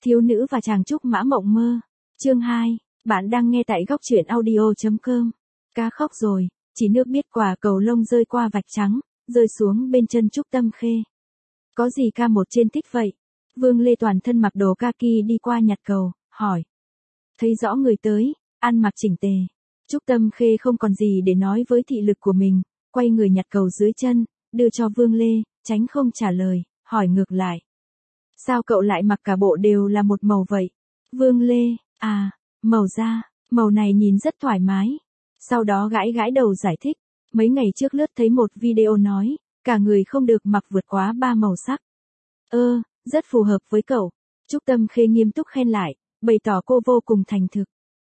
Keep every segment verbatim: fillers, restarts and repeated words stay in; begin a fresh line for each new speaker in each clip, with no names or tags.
Thiếu nữ và chàng trúc mã mộng mơ. Chương hai, bạn đang nghe tại góc truyện audio chấm com. Cá khóc rồi, chỉ nước biết quả cầu lông rơi qua vạch trắng, rơi xuống bên chân Trúc Tâm Khê. Có gì ca một trên tích vậy? Vương Lê toàn thân mặc đồ kaki đi qua nhặt cầu, hỏi. Thấy rõ người tới, ăn mặc chỉnh tề. Trúc Tâm Khê không còn gì để nói với thị lực của mình, quay người nhặt cầu dưới chân, đưa cho Vương Lê, tránh không trả lời, hỏi ngược lại. Sao cậu lại mặc cả bộ đều là một màu vậy? Vương Lê, à, màu da, màu này nhìn rất thoải mái. Sau đó gãi gãi đầu giải thích, mấy ngày trước lướt thấy một video nói, cả người không được mặc vượt quá ba màu sắc. Ơ, rất phù hợp với cậu. Trúc Tâm Khê nghiêm túc khen lại, bày tỏ cô vô cùng thành thực.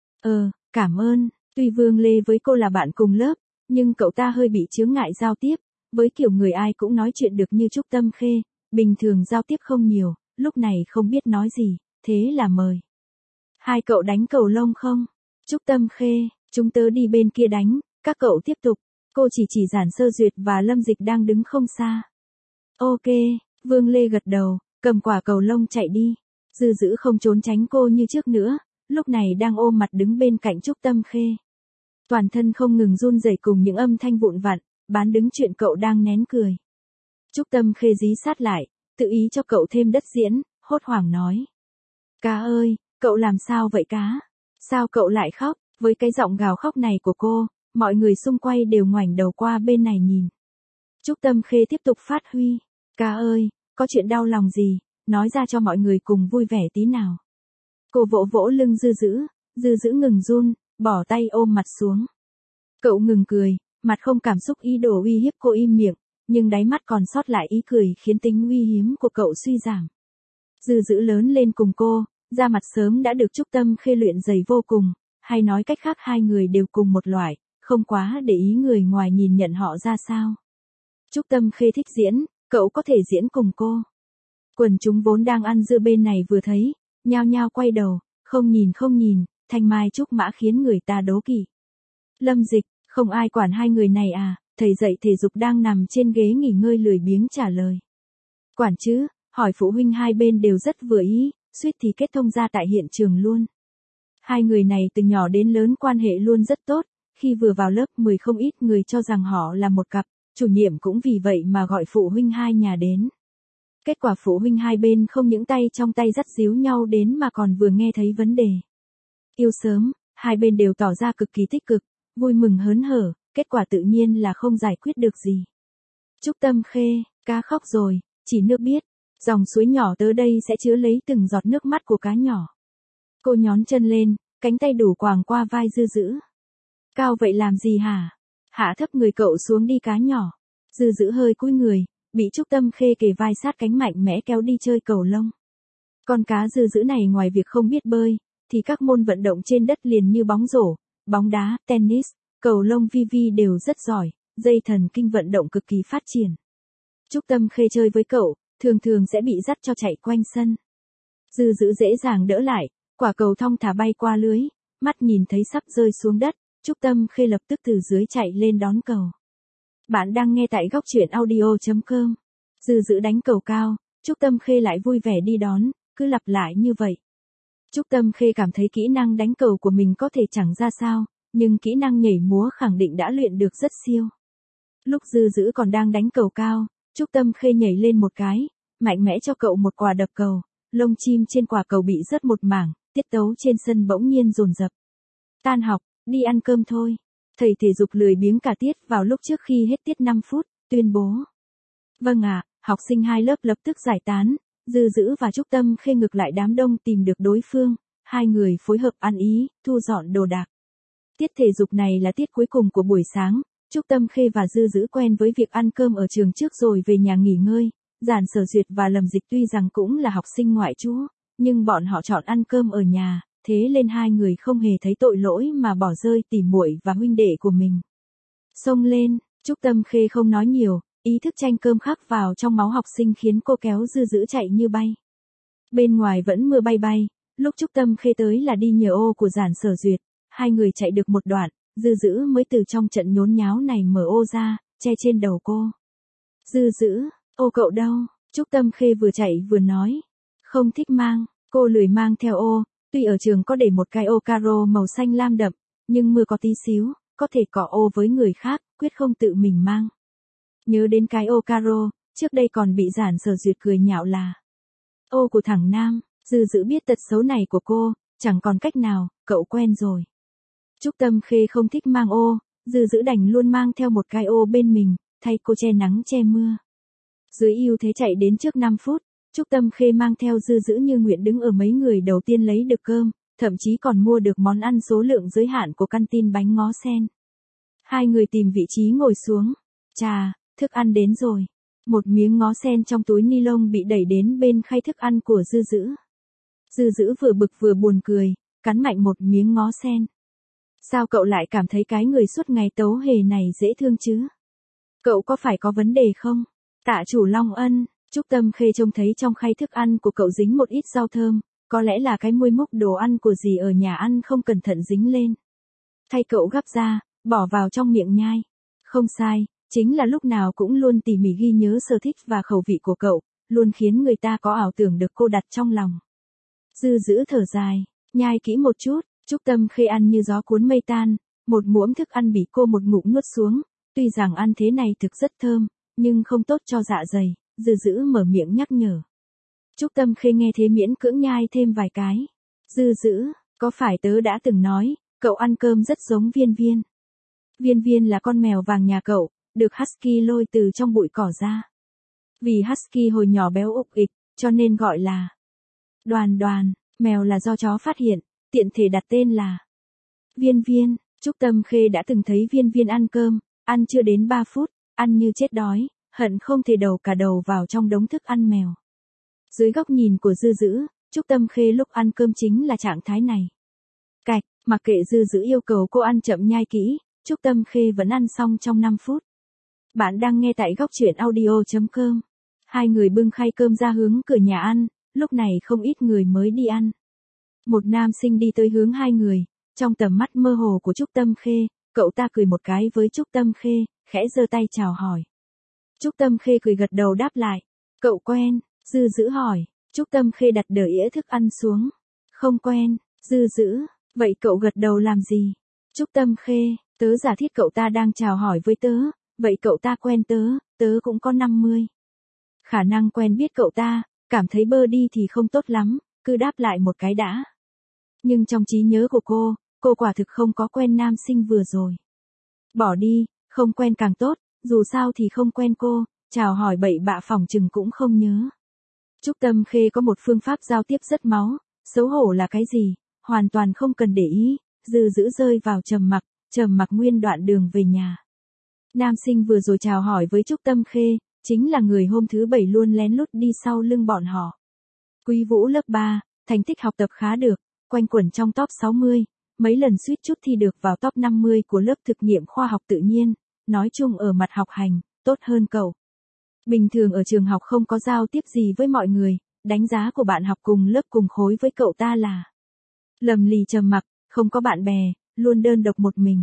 Ờ, cảm ơn, tuy Vương Lê với cô là bạn cùng lớp, nhưng cậu ta hơi bị chướng ngại giao tiếp, với kiểu người ai cũng nói chuyện được như Trúc Tâm Khê, bình thường giao tiếp không nhiều, lúc này không biết nói gì, thế là mời. Hai cậu đánh cầu lông không? Trúc Tâm Khê, chúng tớ đi bên kia đánh, các cậu tiếp tục. Cô chỉ chỉ Giản Sơ Duyệt và Lâm Dịch đang đứng không xa. Ok, Vương Lê gật đầu, cầm quả cầu lông chạy đi. Dư Dữ không trốn tránh cô như trước nữa, lúc này đang ôm mặt đứng bên cạnh Trúc Tâm Khê. Toàn thân không ngừng run rẩy cùng những âm thanh vụn vặt, bán đứng chuyện cậu đang nén cười. Trúc Tâm Khê dí sát lại, tự ý cho cậu thêm đất diễn, hốt hoảng nói. Cá ơi, cậu làm sao vậy cá? Sao cậu lại khóc? Với cái giọng gào khóc này của cô, mọi người xung quanh đều ngoảnh đầu qua bên này nhìn. Trúc Tâm Khê tiếp tục phát huy. Cá ơi, có chuyện đau lòng gì, nói ra cho mọi người cùng vui vẻ tí nào. Cô vỗ vỗ lưng Dư Dữ, Dư Dữ ngừng run, bỏ tay ôm mặt xuống. Cậu ngừng cười, mặt không cảm xúc ý đồ uy hiếp cô im miệng, nhưng đáy mắt còn sót lại ý cười khiến tính uy hiếm của cậu suy giảm. Dư Dữ lớn lên cùng cô, da mặt sớm đã được Trúc Tâm Khê luyện dày vô cùng, hay nói cách khác hai người đều cùng một loại, không quá để ý người ngoài nhìn nhận họ ra sao. Trúc Tâm Khê thích diễn, cậu có thể diễn cùng cô. Quần chúng vốn đang ăn dưa bên này vừa thấy, nhao nhao quay đầu, không nhìn không nhìn, thanh mai trúc mã khiến người ta đố kỵ. Lâm Dịch, không ai quản hai người này à, thầy dạy thể dục đang nằm trên ghế nghỉ ngơi lười biếng trả lời. Quản chứ, hỏi phụ huynh hai bên đều rất vừa ý, suýt thì kết thông ra tại hiện trường luôn. Hai người này từ nhỏ đến lớn quan hệ luôn rất tốt, khi vừa vào lớp mười không ít người cho rằng họ là một cặp, chủ nhiệm cũng vì vậy mà gọi phụ huynh hai nhà đến. Kết quả phụ huynh hai bên không những tay trong tay dắt díu nhau đến mà còn vừa nghe thấy vấn đề. Yêu sớm, hai bên đều tỏ ra cực kỳ tích cực, vui mừng hớn hở, kết quả tự nhiên là không giải quyết được gì. Trúc Tâm Khê, cá khóc rồi, chỉ nước biết, dòng suối nhỏ tới đây sẽ chứa lấy từng giọt nước mắt của cá nhỏ. Cô nhón chân lên, cánh tay đủ quàng qua vai Dư Dữ. Cao vậy làm gì hả? Hạ thấp người cậu xuống đi cá nhỏ. Dư Dữ hơi cúi người, bị Trúc Tâm Khê kề vai sát cánh mạnh mẽ kéo đi chơi cầu lông. Con cá Dư Dữ này ngoài việc không biết bơi, thì các môn vận động trên đất liền như bóng rổ, bóng đá, tennis, cầu lông vi vi đều rất giỏi, dây thần kinh vận động cực kỳ phát triển. Trúc Tâm Khê chơi với cậu, thường thường sẽ bị dắt cho chạy quanh sân. Dư Dữ dễ dàng đỡ lại, quả cầu thong thả bay qua lưới, mắt nhìn thấy sắp rơi xuống đất, Trúc Tâm Khê lập tức từ dưới chạy lên đón cầu. Bạn đang nghe tại góc truyện audio chấm com. Dư Dữ đánh cầu cao, Trúc Tâm Khê lại vui vẻ đi đón, cứ lặp lại như vậy. Trúc Tâm Khê cảm thấy kỹ năng đánh cầu của mình có thể chẳng ra sao, nhưng kỹ năng nhảy múa khẳng định đã luyện được rất siêu. Lúc Dư Dữ còn đang đánh cầu cao, Trúc Tâm Khê nhảy lên một cái, mạnh mẽ cho cậu một quả đập cầu, lông chim trên quả cầu bị rớt một mảng, tiết tấu trên sân bỗng nhiên dồn dập. Tan học, đi ăn cơm thôi. Thầy thể dục lười biếng cả tiết vào lúc trước khi hết tiết năm phút, tuyên bố. Vâng ạ, học sinh hai lớp lập tức giải tán, Dư Dữ và Trúc Tâm Khê ngược lại đám đông tìm được đối phương, hai người phối hợp ăn ý, thu dọn đồ đạc. Tiết thể dục này là tiết cuối cùng của buổi sáng, Trúc Tâm Khê và Dư Dữ quen với việc ăn cơm ở trường trước rồi về nhà nghỉ ngơi. Giản Sở Duyệt và Lâm Dịch tuy rằng cũng là học sinh ngoại trú, nhưng bọn họ chọn ăn cơm ở nhà, thế nên hai người không hề thấy tội lỗi mà bỏ rơi tỉ muội và huynh đệ của mình. Xông lên, Trúc Tâm Khê không nói nhiều, ý thức tranh cơm khắc vào trong máu học sinh khiến cô kéo Dư Dữ chạy như bay. Bên ngoài vẫn mưa bay bay, lúc Trúc Tâm Khê tới là đi nhờ ô của Giản Sở Duyệt, hai người chạy được một đoạn, Dư Dữ mới từ trong trận nhốn nháo này mở ô ra, che trên đầu cô. Dư Dữ, ô cậu đâu? Trúc Tâm Khê vừa chạy vừa nói. Không thích mang, Cô lười mang theo ô, tuy ở trường có để một cái ô caro màu xanh lam đậm, nhưng mưa có tí xíu, có thể cọ ô với người khác, quyết không tự mình mang. Nhớ đến cái ô caro, trước đây còn bị Giản Sở Duyệt cười nhạo là ô của thằng nam, Dư Dữ biết tật xấu này của cô, chẳng còn cách nào, cậu quen rồi. Trúc Tâm Khê không thích mang ô, Dư Dữ đành luôn mang theo một cái ô bên mình, thay cô che nắng che mưa. Dưới ưu thế chạy đến trước năm phút, Trúc Tâm Khê mang theo Dư Dữ như nguyện đứng ở mấy người đầu tiên lấy được cơm, thậm chí còn mua được món ăn số lượng giới hạn của căn tin bánh ngó sen. Hai người tìm vị trí ngồi xuống. Chà, thức ăn đến rồi. Một miếng ngó sen trong túi ni lông bị đẩy đến bên khay thức ăn của Dư Dữ. Dư Dữ vừa bực vừa buồn cười, cắn mạnh một miếng ngó sen. Sao cậu lại cảm thấy cái người suốt ngày tấu hề này dễ thương chứ? Cậu có phải có vấn đề không? Tạ chủ Long Ân, Trúc Tâm Khê trông thấy trong khay thức ăn của cậu dính một ít rau thơm, có lẽ là cái môi múc đồ ăn của dì ở nhà ăn không cẩn thận dính lên. Thay cậu gắp ra, bỏ vào trong miệng nhai. Không sai, chính là lúc nào cũng luôn tỉ mỉ ghi nhớ sở thích và khẩu vị của cậu, luôn khiến người ta có ảo tưởng được cô đặt trong lòng. Dư Dữ thở dài, nhai kỹ một chút, Trúc Tâm Khê ăn như gió cuốn mây tan, một muỗng thức ăn bị cô một ngụm nuốt xuống, tuy rằng ăn thế này thực rất thơm, nhưng không tốt cho dạ dày, Dư Dữ mở miệng nhắc nhở. Trúc Tâm Khê nghe thế miễn cưỡng nhai thêm vài cái. Dư Dữ, có phải tớ đã từng nói, cậu ăn cơm rất giống Viên Viên. Viên Viên là con mèo vàng nhà cậu, được Husky lôi từ trong bụi cỏ ra. Vì Husky hồi nhỏ béo ục ịch, cho nên gọi là Đoàn Đoàn, mèo là do chó phát hiện, tiện thể đặt tên là Viên Viên. Trúc Tâm Khê đã từng thấy Viên Viên ăn cơm, ăn chưa đến ba phút, ăn như chết đói, hận không thể đầu cả đầu vào trong đống thức ăn mèo. Dưới góc nhìn của Dư Dữ, Trúc Tâm Khê lúc ăn cơm chính là trạng thái này. Cạch, mặc kệ Dư Dữ yêu cầu cô ăn chậm nhai kỹ, Trúc Tâm Khê vẫn ăn xong trong năm phút. Bạn đang nghe tại góc truyện audio chấm com. Hai người bưng khay cơm ra hướng cửa nhà ăn, lúc này không ít người mới đi ăn. Một nam sinh đi tới hướng hai người, trong tầm mắt mơ hồ của Trúc Tâm Khê, cậu ta cười một cái với Trúc Tâm Khê, khẽ giơ tay chào hỏi. Trúc Tâm Khê cười gật đầu đáp lại. Cậu quen? Dư Dữ hỏi. Trúc Tâm Khê đặt đĩa ĩa thức ăn xuống. Không quen. Dư Dữ, vậy cậu gật đầu làm gì? Trúc Tâm Khê, tớ giả thiết cậu ta đang chào hỏi với tớ, vậy cậu ta quen tớ, tớ cũng có năm mươi. Khả năng quen biết cậu ta, cảm thấy bơ đi thì không tốt lắm, cứ đáp lại một cái đã. Nhưng trong trí nhớ của cô, cô quả thực không có quen nam sinh vừa rồi. Bỏ đi, không quen càng tốt, dù sao thì không quen cô, chào hỏi bậy bạ phỏng chừng cũng không nhớ. Trúc Tâm Khê có một phương pháp giao tiếp rất máu, xấu hổ là cái gì, hoàn toàn không cần để ý, Dư Dữ rơi vào trầm mặc, trầm mặc nguyên đoạn đường về nhà. Nam sinh vừa rồi chào hỏi với Trúc Tâm Khê, chính là người hôm thứ bảy luôn lén lút đi sau lưng bọn họ. Quý Vũ lớp ba, thành tích học tập khá được, quanh quẩn trong top sáu mươi, mấy lần suýt chút thi được vào top năm mươi của lớp thực nghiệm khoa học tự nhiên, nói chung ở mặt học hành, tốt hơn cậu. Bình thường ở trường học không có giao tiếp gì với mọi người, đánh giá của bạn học cùng lớp cùng khối với cậu ta là lầm lì trầm mặc, không có bạn bè, luôn đơn độc một mình.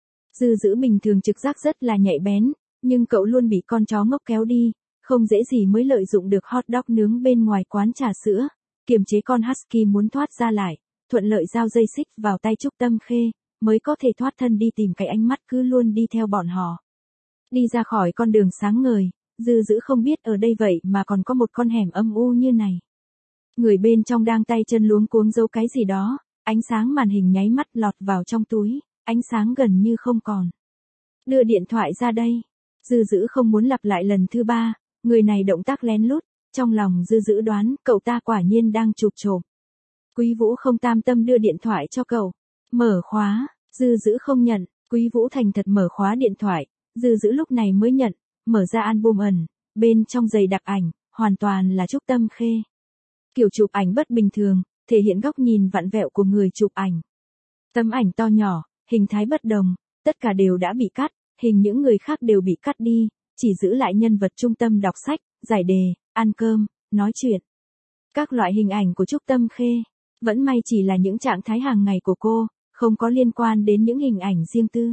Dư Dữ bình thường trực giác rất là nhạy bén, nhưng cậu luôn bị con chó ngốc kéo đi, không dễ gì mới lợi dụng được hot dog nướng bên ngoài quán trà sữa, kiềm chế con Husky muốn thoát ra lại, thuận lợi giao dây xích vào tay Trúc Tâm Khê, mới có thể thoát thân đi tìm cái ánh mắt cứ luôn đi theo bọn họ. Đi ra khỏi con đường sáng ngời, Dư Dữ không biết ở đây vậy mà còn có một con hẻm âm u như này. Người bên trong đang tay chân luống cuống giấu cái gì đó, ánh sáng màn hình nháy mắt lọt vào trong túi, ánh sáng gần như không còn. Đưa điện thoại ra đây. Dư Dữ không muốn lặp lại lần thứ ba, người này động tác lén lút, trong lòng Dư Dữ đoán cậu ta quả nhiên đang chụp trộm. Quý Vũ không tam tâm đưa điện thoại cho cậu. Mở khóa, Dư Dữ không nhận, Quý Vũ thành thật mở khóa điện thoại, Dư Dữ lúc này mới nhận, mở ra album ẩn, bên trong dày đặc ảnh, hoàn toàn là Trúc Tâm Khê. Kiểu chụp ảnh bất bình thường, thể hiện góc nhìn vặn vẹo của người chụp ảnh. Tấm ảnh to nhỏ, hình thái bất đồng, tất cả đều đã bị cắt, hình những người khác đều bị cắt đi, chỉ giữ lại nhân vật trung tâm đọc sách, giải đề, ăn cơm, nói chuyện. Các loại hình ảnh của Trúc Tâm Khê, vẫn may chỉ là những trạng thái hàng ngày của cô, không có liên quan đến những hình ảnh riêng tư.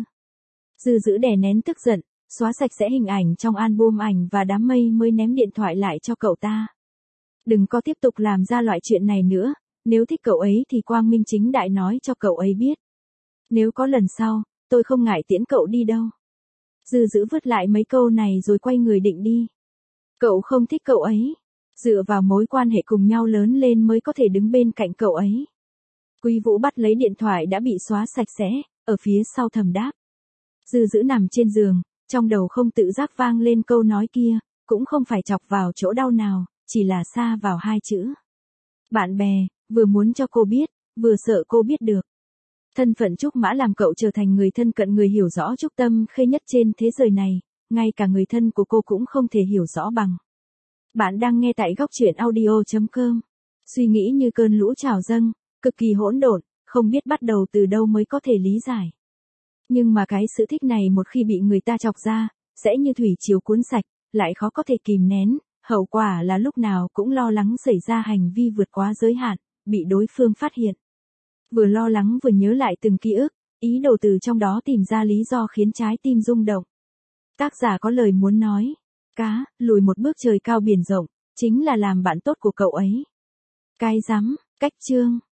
Dư Dữ đè nén tức giận, xóa sạch sẽ hình ảnh trong album ảnh và đám mây mới ném điện thoại lại cho cậu ta. Đừng có tiếp tục làm ra loại chuyện này nữa, Nếu thích cậu ấy thì quang minh chính đại nói cho cậu ấy biết. Nếu có lần sau, tôi không ngại tiễn cậu đi đâu. Dư dữ vứt lại mấy câu này rồi quay người định đi. Cậu không thích cậu ấy. Dựa vào mối quan hệ cùng nhau lớn lên mới có thể đứng bên cạnh cậu ấy. Quý Vũ bắt lấy điện thoại đã bị xóa sạch sẽ, ở phía sau thầm đáp. Dư dữ nằm trên giường, trong đầu không tự giác vang lên câu nói kia, cũng không phải chọc vào chỗ đau nào, chỉ là xa vào hai chữ. Bạn bè, vừa muốn cho cô biết, vừa sợ cô biết được. Thân phận Trúc Mã làm cậu trở thành người thân cận, người hiểu rõ Trúc Tâm Khê nhất trên thế giới này, ngay cả người thân của cô cũng không thể hiểu rõ bằng. Bạn đang nghe tại góc truyện audio chấm com. Suy nghĩ như cơn lũ trào dâng, cực kỳ hỗn độn, không biết bắt đầu từ đâu mới có thể lý giải. Nhưng mà cái sự thích này một khi bị người ta chọc ra, sẽ như thủy triều cuốn sạch, lại khó có thể kìm nén, hậu quả là lúc nào cũng lo lắng xảy ra hành vi vượt quá giới hạn, bị đối phương phát hiện. Vừa lo lắng vừa nhớ lại từng ký ức, ý đồ từ trong đó tìm ra lý do khiến trái tim rung động. Tác giả có lời muốn nói, cá, lùi một bước trời cao biển rộng, chính là làm bạn tốt của cậu ấy. Cái rắm, cách chương.